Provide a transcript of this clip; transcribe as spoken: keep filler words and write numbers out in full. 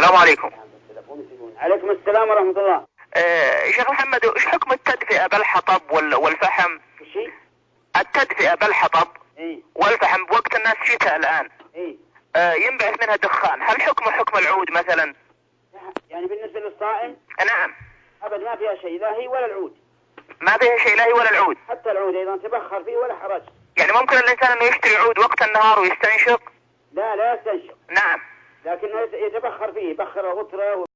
السلام عليكم. عليكم السلام ورحمة الله. آه شيخ محمد، ايش حكم التدفئة بالحطب والفحم؟ شيء التدفئة بالحطب ايه والفحم بوقت الناس شتاء الآن، ايه آه ينبعث منها دخان، هل حكمه حكم العود مثلا؟ يعني بالنسبة للصائم؟ نعم. أبد ما فيها شيء، لا هي ولا العود. ما فيها شيء لا هي ولا العود؟ حتى العود أيضا تبخر فيه ولا حرج. يعني ممكن الإنسان إنه يشتري عود وقت النهار ويستنشق؟ لا لا يستنشق. نعم. لكنه يتبخر فيه، يبخر غترة